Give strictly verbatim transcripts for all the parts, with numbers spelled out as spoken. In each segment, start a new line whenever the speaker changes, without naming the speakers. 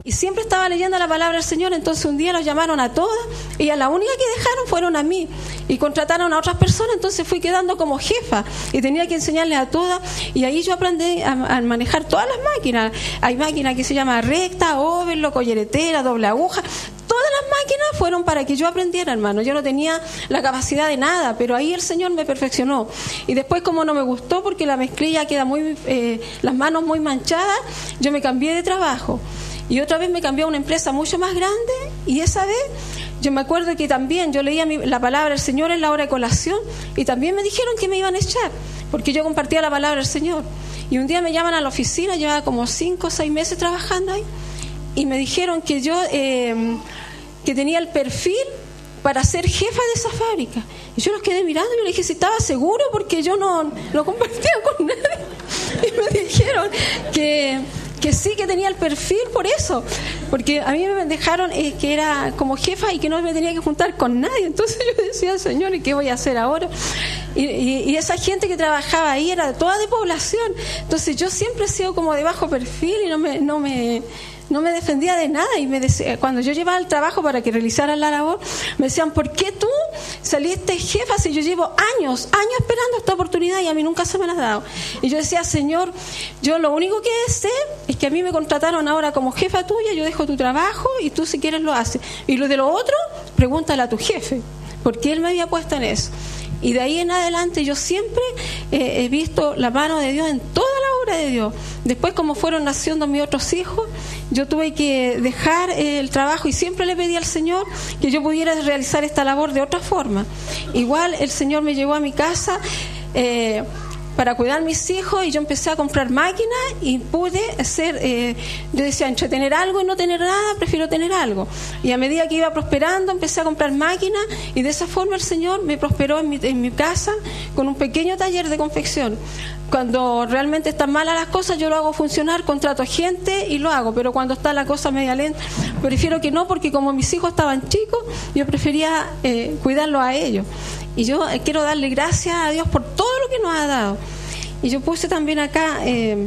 Y siempre estaba leyendo la palabra del Señor. Entonces un día los llamaron a todas y a la única que dejaron fueron a mí, y contrataron a otras personas. Entonces fui quedando como jefa y tenía que enseñarles a todas, y ahí yo aprendí a, a manejar todas las máquinas. Hay máquinas que se llama recta, overlock, colleretera, doble aguja. Todas las máquinas fueron para que yo aprendiera, hermano. Yo no tenía la capacidad de nada, pero ahí el Señor me perfeccionó. Y después, como no me gustó porque la mezclilla queda muy, eh, las manos muy manchadas, yo me cambié de trabajo. Y otra vez me cambié a una empresa mucho más grande, y esa vez yo me acuerdo que también yo leía mi, la palabra del Señor en la hora de colación, y también me dijeron que me iban a echar porque yo compartía la palabra del Señor. Y un día me llaman a la oficina, llevaba como cinco o seis meses trabajando ahí, y me dijeron que yo eh, que tenía el perfil para ser jefa de esa fábrica. Y yo los quedé mirando y yo le dije si estaba seguro, porque yo no, no compartía con nadie. Y me dijeron que que sí, que tenía el perfil por eso, porque a mí me dejaron eh, que era como jefa y que no me tenía que juntar con nadie. Entonces yo decía, Señor, ¿y qué voy a hacer ahora? Y, y, y esa gente que trabajaba ahí era toda de población. Entonces yo siempre he sido como de bajo perfil y no me no me no me defendía de nada. Y me decía, cuando yo llevaba el trabajo para que realizaran la labor, me decían, ¿por qué tú saliste jefa si yo llevo años, años esperando esta oportunidad y a mí nunca se me la has dado? Y yo decía, Señor, yo lo único que sé es que a mí me contrataron ahora como jefa tuya, yo dejo tu trabajo y tú si quieres lo haces. Y lo de lo otro, pregúntale a tu jefe, porque él me había puesto en eso. Y de ahí en adelante yo siempre eh, he visto la mano de Dios en toda la obra de Dios. Después, como fueron naciendo mis otros hijos, yo tuve que dejar eh, el trabajo, y siempre le pedí al Señor que yo pudiera realizar esta labor de otra forma. Igual el Señor me llevó a mi casa eh, para cuidar a mis hijos, y yo empecé a comprar máquinas y pude hacer, eh, yo decía, entre tener algo y no tener nada, prefiero tener algo. Y a medida que iba prosperando, empecé a comprar máquinas, y de esa forma el Señor me prosperó en mi, en mi casa con un pequeño taller de confección. Cuando realmente están malas las cosas, yo lo hago funcionar, contrato gente y lo hago, pero cuando está la cosa media lenta, prefiero que no, porque como mis hijos estaban chicos, yo prefería eh, cuidarlos a ellos. Y yo eh, quiero darle gracias a Dios por todo lo que nos ha dado. Y yo puse también acá, eh,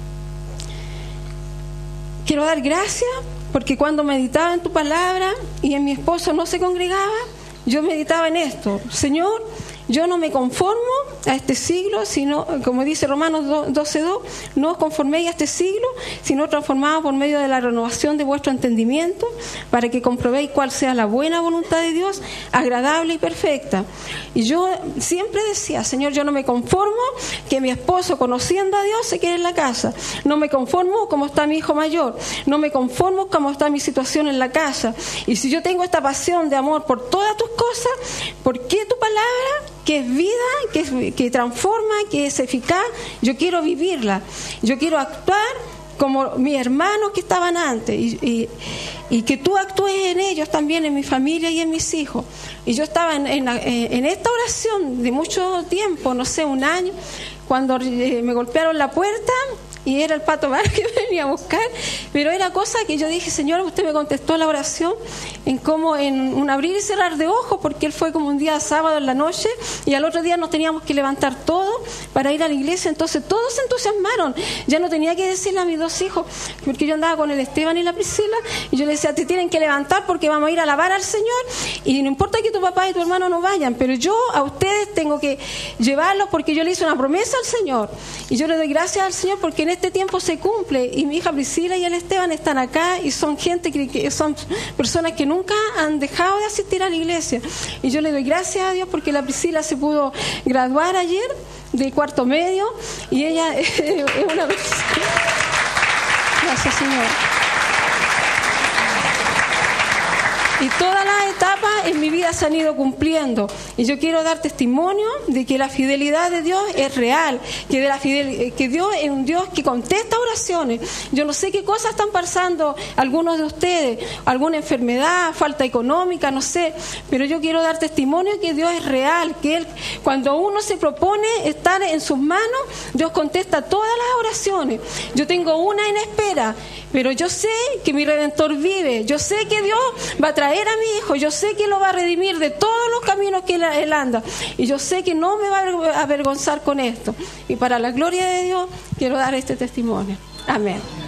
quiero dar gracias porque cuando meditaba en tu palabra y en mi esposo no se congregaba, yo meditaba en esto: Señor, yo no me conformo a este siglo, sino, como dice Romanos doce dos, no os conforméis a este siglo, sino transformados por medio de la renovación de vuestro entendimiento, para que comprobéis cuál sea la buena voluntad de Dios, agradable y perfecta. Y yo siempre decía, Señor, yo no me conformo que mi esposo, conociendo a Dios, se quede en la casa. No me conformo como está mi hijo mayor. No me conformo como está mi situación en la casa. Y si yo tengo esta pasión de amor por todas tus cosas, ¿por qué tu palabra, que es vida, que, es, que transforma, que es eficaz, yo quiero vivirla? Yo quiero actuar como mis hermanos que estaban antes, y, y, y que tú actúes en ellos también, en mi familia y en mis hijos. Y yo estaba en, en, en esta oración de mucho tiempo, no sé, un año, cuando me golpearon la puerta, y era el Pato Bar que venía a buscar, pero era cosa que yo dije, Señor, usted me contestó la oración en como en un abrir y cerrar de ojos, porque él fue como un día sábado en la noche, y al otro día nos teníamos que levantar todos para ir a la iglesia. Entonces todos se entusiasmaron, ya no tenía que decirle a mis dos hijos, porque yo andaba con el Esteban y la Priscila, y yo le decía, te tienen que levantar porque vamos a ir a alabar al Señor, y no importa que tu papá y tu hermano no vayan, pero yo a ustedes tengo que llevarlos, porque yo le hice una promesa al Señor, y yo le doy gracias al Señor porque en este tiempo se cumple. Y mi hija Priscila y el Esteban están acá, y son gente que, que son personas que nunca han dejado de asistir a la iglesia, y yo le doy gracias a Dios porque la Priscila se pudo graduar ayer de cuarto medio, y ella es una persona. Gracias, Señor. Y todas las etapas en mi vida se han ido cumpliendo, y yo quiero dar testimonio de que la fidelidad de Dios es real, que, de la fidel, que Dios es un Dios que contesta oraciones. Yo no sé qué cosas están pasando algunos de ustedes, alguna enfermedad, falta económica, no sé, pero yo quiero dar testimonio que Dios es real, que Él, cuando uno se propone estar en sus manos, Dios contesta todas las oraciones. Yo tengo una en espera, pero yo sé que mi Redentor vive, yo sé que Dios va a traer a mi hijo, yo sé que lo va a redimir de todos los caminos que él, él anda, y yo sé que no me va a avergonzar con esto, y para la gloria de Dios quiero dar este testimonio. Amén.